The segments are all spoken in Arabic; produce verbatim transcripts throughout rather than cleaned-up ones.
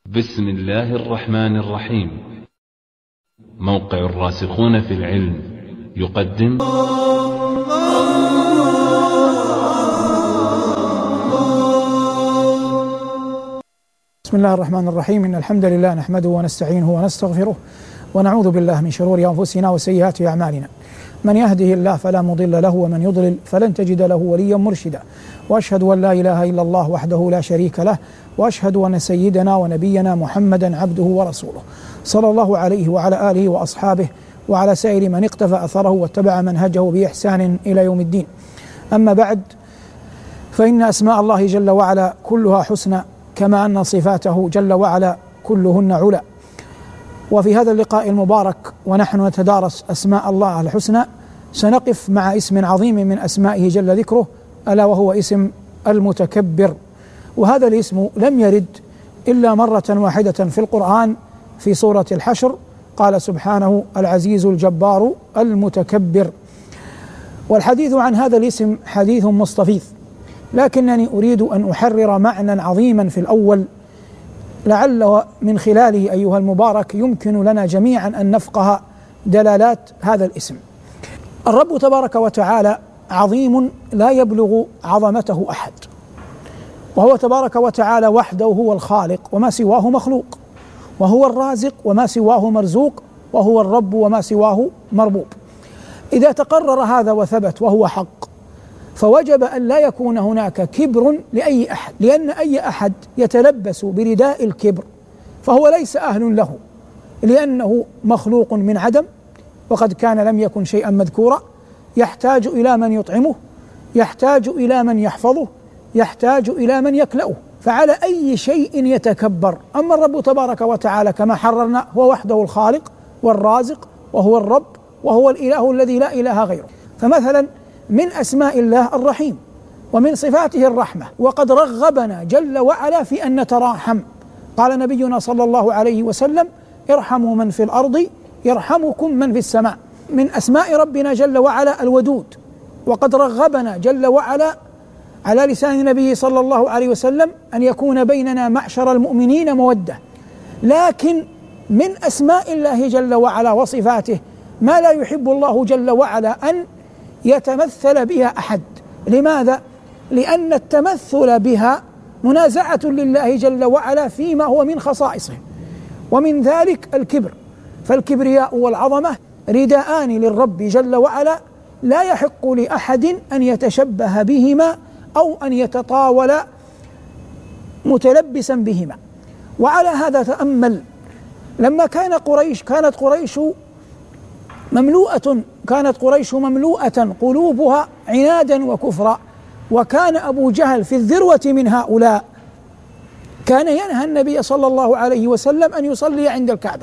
بسم الله الرحمن الرحيم. موقع الراسخون في العلم يقدم بسم الله الرحمن الرحيم. إن الحمد لله نحمده ونستعينه ونستغفره ونعوذ بالله من شرور أنفسنا وسيئات أعمالنا. من يهده الله فلا مضل له ومن يضلل فلن تجد له وليا مرشدا. وأشهد أن لا إله إلا الله وحده لا شريك له، وأشهد أن سيدنا ونبينا محمدا عبده ورسوله صلى الله عليه وعلى آله وأصحابه وعلى سائر من اقتفى أثره واتبع منهجه بإحسان إلى يوم الدين. أما بعد، فإن أسماء الله جل وعلا كلها حسنى، كما أن صفاته جل وعلا كلهن علا. وفي هذا اللقاء المبارك ونحن نتدارس أسماء الله الحسنى، سنقف مع اسم عظيم من أسمائه جل ذكره، ألا وهو اسم المتكبر. وهذا الاسم لم يرد إلا مرة واحدة في القرآن في سورة الحشر، قال سبحانه: العزيز الجبار المتكبر. والحديث عن هذا الاسم حديث مستفيض، لكنني أريد أن أحرر معنى عظيما في الأول، لعل من خلاله أيها المبارك يمكن لنا جميعا أن نفقه دلالات هذا الاسم. الرب تبارك وتعالى عظيم لا يبلغ عظمته أحد، وهو تبارك وتعالى وحده هو الخالق وما سواه مخلوق، وهو الرازق وما سواه مرزوق، وهو الرب وما سواه مربوب. إذا تقرر هذا وثبت وهو حق، فوجب أن لا يكون هناك كبر لأي أحد، لأن أي أحد يتلبس برداء الكبر فهو ليس أهل له، لأنه مخلوق من عدم، وقد كان لم يكن شيئا مذكورا، يحتاج إلى من يطعمه، يحتاج إلى من يحفظه، يحتاج إلى من يكلأه، فعلى أي شيء يتكبر. أما الرب تبارك وتعالى كما حررنا هو وحده الخالق والرازق، وهو الرب، وهو الإله الذي لا إله غيره. فمثلا من أسماء الله الرحيم، ومن صفاته الرحمة، وقد رغبنا جل وعلا في أن نتراحم. قال نبينا صلى الله عليه وسلم: ارحموا من في الأرض يرحمكم من في السماء. من أسماء ربنا جل وعلا الودود، وقد رغبنا جل وعلا على لسان نبيه صلى الله عليه وسلم أن يكون بيننا معشر المؤمنين مودة. لكن من أسماء الله جل وعلا وصفاته ما لا يحب الله جل وعلا أن يتمثل بها أحد. لماذا؟ لأن التمثل بها منازعة لله جل وعلا فيما هو من خصائصه، ومن ذلك الكبر. فالكبرياء والعظمة رداءان للرب جل وعلا، لا يحق لأحد أن يتشبه بهما أو أن يتطاول متلبسا بهما. وعلى هذا تأمل لما كان قريش كانت قريش مملوءة كانت قريش مملوءة قلوبها عنادا وكفرا، وكان أبو جهل في الذروة من هؤلاء، كان ينهى النبي صلى الله عليه وسلم أن يصلي عند الكعبة.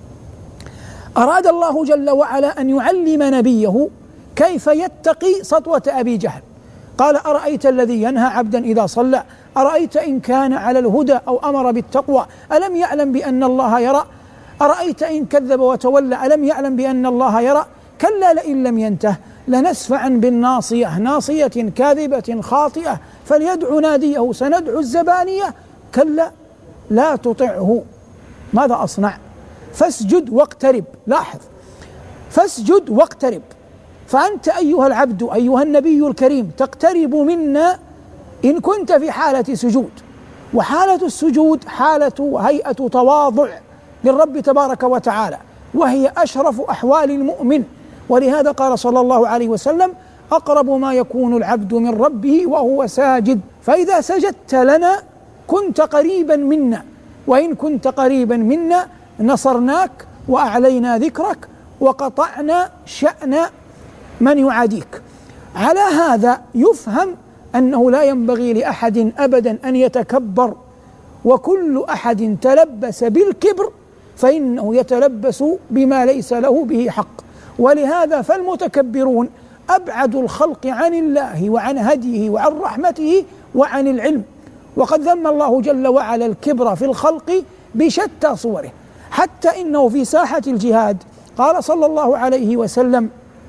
أراد الله جل وعلا أن يعلم نبيه كيف يتقي سطوة أبي جهل. قال: أرأيت الذي ينهى عبدا إذا صلى، أرأيت إن كان على الهدى أو أمر بالتقوى، ألم يعلم بأن الله يرى؟ أرأيت إن كذب وتولى، ألم يعلم بأن الله يرى؟ كلا لئن لم ينته لنسفعا بالناصية، ناصية كاذبة خاطئة، فليدع ناديه سندع الزبانية، كلا لا تطعه. ماذا أصنع؟ فاسجد واقترب. لاحظ، فاسجد واقترب. فأنت أيها العبد أيها النبي الكريم تقترب منا إن كنت في حالة سجود، وحالة السجود حالة هيئة تواضع للرب تبارك وتعالى، وهي أشرف أحوال المؤمن. ولهذا قال صلى الله عليه وسلم: أقرب ما يكون العبد من ربه وهو ساجد. فإذا سجدت لنا كنت قريبا منا، وإن كنت قريبا منا نصرناك وأعلينا ذكرك وقطعنا شأن من يعاديك. على هذا يفهم أنه لا ينبغي لأحد أبدا أن يتكبر، وكل أحد تلبس بالكبر فإنه يتلبس بما ليس له به حق. ولهذا فالمتكبرون أبعد الخلق عن الله وعن هديه وعن رحمته وعن العلم. وقد ذم الله جل وعلا الكبر في الخلق بشتى صوره، حتى إنه في ساحة الجهاد قال صلى الله عليه وسلم: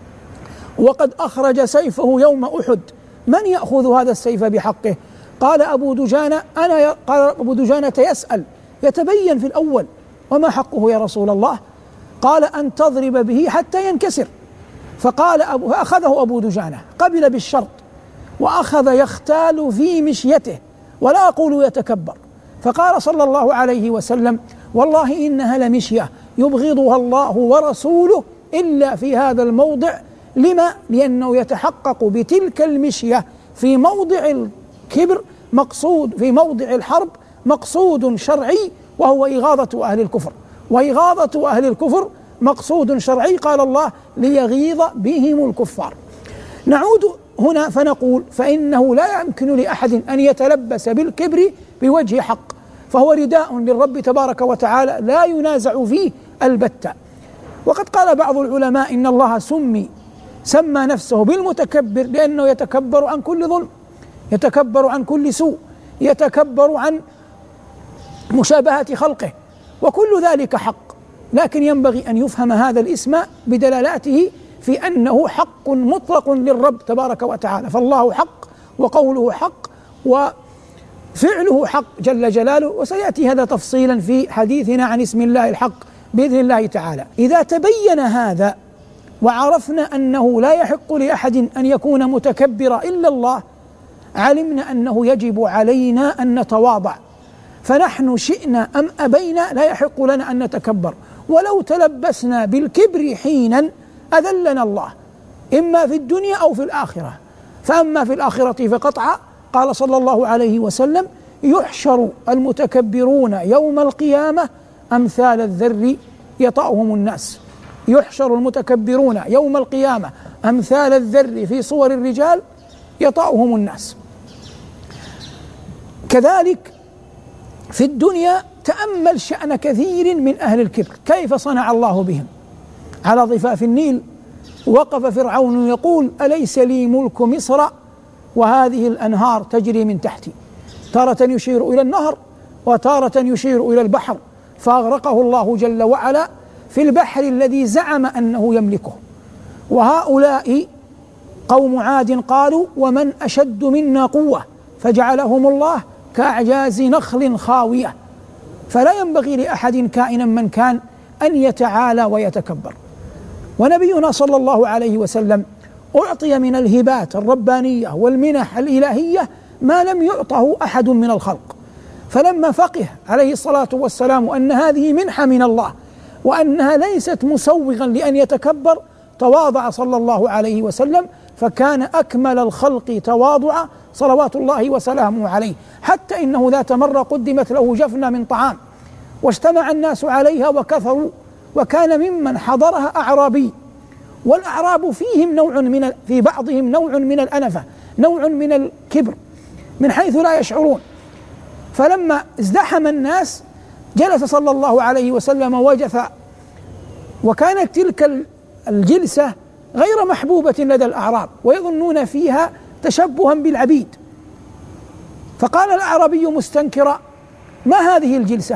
وقد أخرج سيفه يوم أحد، من يأخذ هذا السيف بحقه؟ قال أبو دجانة أنا. قال أبو دجانة يسأل: يتبين في الأول. وما حقه يا رسول الله؟ قال أن تضرب به حتى ينكسر. فقال أبو فأخذه أبو دجانة، قبل بالشرط، وأخذ يختال في مشيته، ولا أقول يتكبر. فقال صلى الله عليه وسلم: والله إنها لمشية يبغضها الله ورسوله إلا في هذا الموضع. لما؟ لأنه يتحقق بتلك المشية في موضع الكبر مقصود، في موضع الحرب مقصود شرعي، وهو إغاظة أهل الكفر، وإغاظة أهل الكفر مقصود شرعي. قال الله: ليغيظ بهم الكفار. نعود هنا فنقول: فإنه لا يمكن لأحد أن يتلبس بالكبر بوجه حق، فهو رداء للرب تبارك وتعالى لا ينازع فيه البتة. وقد قال بعض العلماء إن الله سمي سمى نفسه بالمتكبر لأنه يتكبر عن كل ظلم، يتكبر عن كل سوء، يتكبر عن مشابهة خلقه، وكل ذلك حق. لكن ينبغي أن يفهم هذا الاسم بدلالاته في أنه حق مطلق للرب تبارك وتعالى، فالله حق، وقوله حق، وفعله حق جل جلاله. وسيأتي هذا تفصيلا في حديثنا عن اسم الله الحق بإذن الله تعالى. إذا تبين هذا وعرفنا أنه لا يحق لأحد أن يكون متكبرا إلا الله، علمنا أنه يجب علينا أن نتواضع، فنحن شئنا أم أبينا لا يحق لنا أن نتكبر. ولو تلبسنا بالكبر حينا أذلنا الله، إما في الدنيا أو في الآخرة. فأما في الآخرة فقطعا، قال صلى الله عليه وسلم: يحشر المتكبرون يوم القيامة أمثال الذر يطأهم الناس. يحشر المتكبرون يوم القيامة أمثال الذر في صور الرجال يطأهم الناس. كذلك في الدنيا تأمل شأن كثير من أهل الكبر، كيف صنع الله بهم. على ضفاف النيل وقف فرعون يقول: أليس لي ملك مصر وهذه الأنهار تجري من تحتي. تارة يشير إلى النهر وتارة يشير إلى البحر، فأغرقه الله جل وعلا في البحر الذي زعم أنه يملكه. وهؤلاء قوم عاد قالوا: ومن أشد منا قوة، فجعلهم الله كأعجاز نخل خاوية. فلا ينبغي لأحد كائنا من كان أن يتعالى ويتكبر. ونبينا صلى الله عليه وسلم أعطي من الهبات الربانية والمنح الإلهية ما لم يعطه أحد من الخلق. فلما فقه عليه الصلاة والسلام أن هذه منحة من الله وأنها ليست مسوغا لأن يتكبر، تواضع صلى الله عليه وسلم، فكان أكمل الخلق تواضعا صلوات الله وسلامه عليه، حتى إنه ذات مرة قدمت له جفنة من طعام واجتمع الناس عليها وكثروا، وكان ممن حضرها أعرابي، والأعراب فيهم نوع من في بعضهم نوع من الأنفة، نوع من الكبر من حيث لا يشعرون. فلما ازدحم الناس جلس صلى الله عليه وسلم وجث، وكانت تلك الجلسة غير محبوبة لدى الأعراب، ويظنون فيها تشبها بالعبيد. فقال الأعرابي مستنكرا: ما هذه الجلسة؟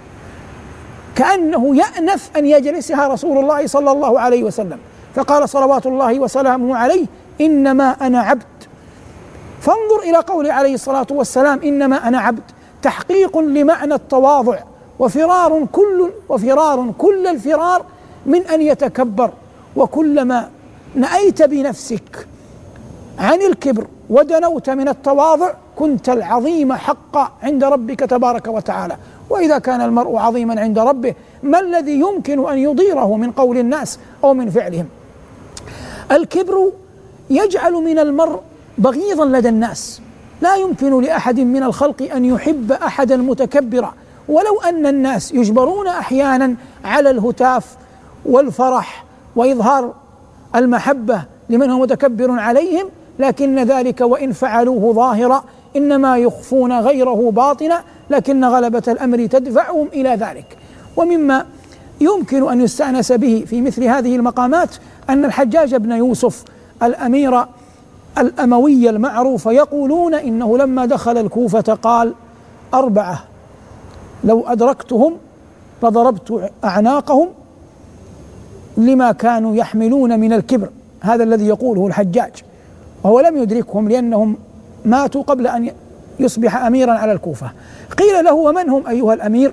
كأنه يأنف أن يجلسها رسول الله صلى الله عليه وسلم. فقال صلوات الله وسلامه عليه: إنما أنا عبد. فانظر إلى قول عليه الصلاة والسلام: إنما أنا عبد، تحقيق لمعنى التواضع، وفرار كل وفرار كل الفرار من أن يتكبر. وكلما نأيت بنفسك عن الكبر ودنوت من التواضع كنت العظيم حقا عند ربك تبارك وتعالى. وإذا كان المرء عظيما عند ربه ما الذي يمكن أن يضيره من قول الناس أو من فعلهم؟ الكبر يجعل من المرء بغيضا لدى الناس، لا يمكن لأحد من الخلق أن يحب أحدا متكبرا، ولو أن الناس يجبرون أحيانا على الهتاف والفرح وإظهار المحبة لمن هو متكبر عليهم، لكن ذلك وإن فعلوه ظاهرا إنما يخفون غيره باطنا، لكن غلبة الأمر تدفعهم إلى ذلك. ومما يمكن أن يستأنس به في مثل هذه المقامات أن الحجاج بن يوسف الأمير الأموي المعروف يقولون إنه لما دخل الكوفة قال: أربعة لو أدركتهم فضربت أعناقهم لما كانوا يحملون من الكبر. هذا الذي يقوله الحجاج، وهو لم يدركهم لأنهم ماتوا قبل أن يصبح أميرا على الكوفة. قيل له: ومن هم أيها الأمير؟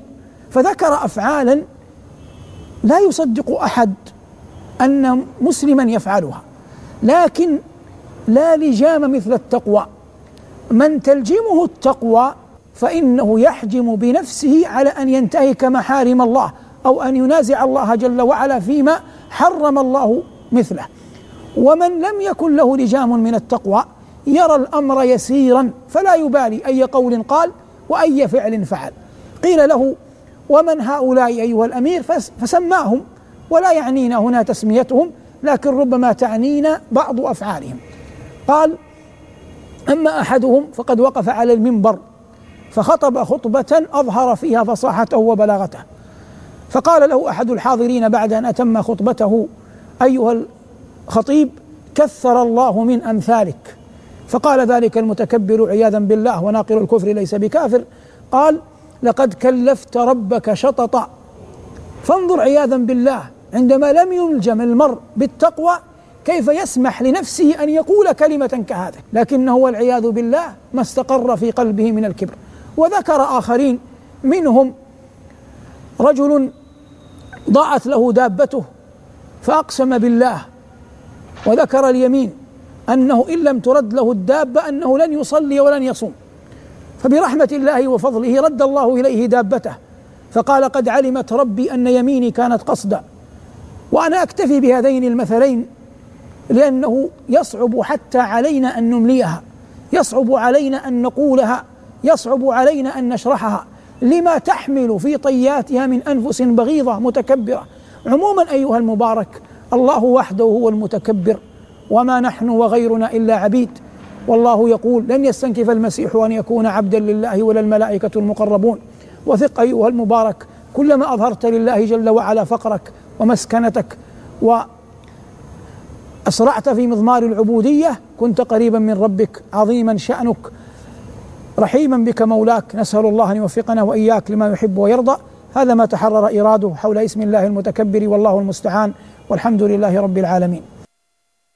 فذكر أفعالا لا يصدق أحد أن مسلما يفعلها، لكن لا لجام مثل التقوى. من تلجمه التقوى فإنه يحجم بنفسه على أن ينتهك محارم الله أو أن ينازع الله جل وعلا فيما حرم الله مثله. ومن لم يكن له لجام من التقوى يرى الأمر يسيرا فلا يبالي أي قول قال وأي فعل فعل. قيل له: ومن هؤلاء أيها الأمير؟ فسماهم، ولا يعنينا هنا تسميتهم، لكن ربما تعنينا بعض أفعالهم. قال: أما أحدهم فقد وقف على المنبر فخطب خطبة أظهر فيها فصاحته وبلاغته، فقال له أحد الحاضرين بعد أن أتم خطبته: أيها الخطيب، كثر الله من أمثالك. فقال ذلك المتكبر عياذا بالله وناقل الكفر ليس بكافر، قال: لقد كلفت ربك شططا. فانظر عياذا بالله، عندما لم يلجم المرء بالتقوى كيف يسمح لنفسه أن يقول كلمة كهذا، لكنه والعياذ بالله ما استقر في قلبه من الكبر. وذكر آخرين، منهم رجل ضاعت له دابته فأقسم بالله وذكر اليمين أنه إن لم ترد له الدابة أنه لن يصلي ولن يصوم، فبرحمة الله وفضله رد الله إليه دابته، فقال: قد علمت ربي أن يميني كانت قصدا. وأنا أكتفي بهذين المثلين لأنه يصعب حتى علينا أن نمليها، يصعب علينا أن نقولها، يصعب علينا أن نشرحها لما تحمل في طياتها من أنفس بغيضة متكبرة. عموما أيها المبارك، الله وحده هو المتكبر، وما نحن وغيرنا إلا عبيد. والله يقول: لن يستنكف المسيح أن يكون عبدا لله ولا الملائكة المقربون. وثق أيها المبارك، كلما أظهرت لله جل وعلا فقرك ومسكنتك وأسرعت في مضمار العبودية كنت قريبا من ربك، عظيما شأنك، رحيما بك مولاك. نسأل الله أن يوفقنا وإياك لما يحب ويرضى. هذا ما تحرر إراده حول اسم الله المتكبر، والله المستعان، والحمد لله رب العالمين.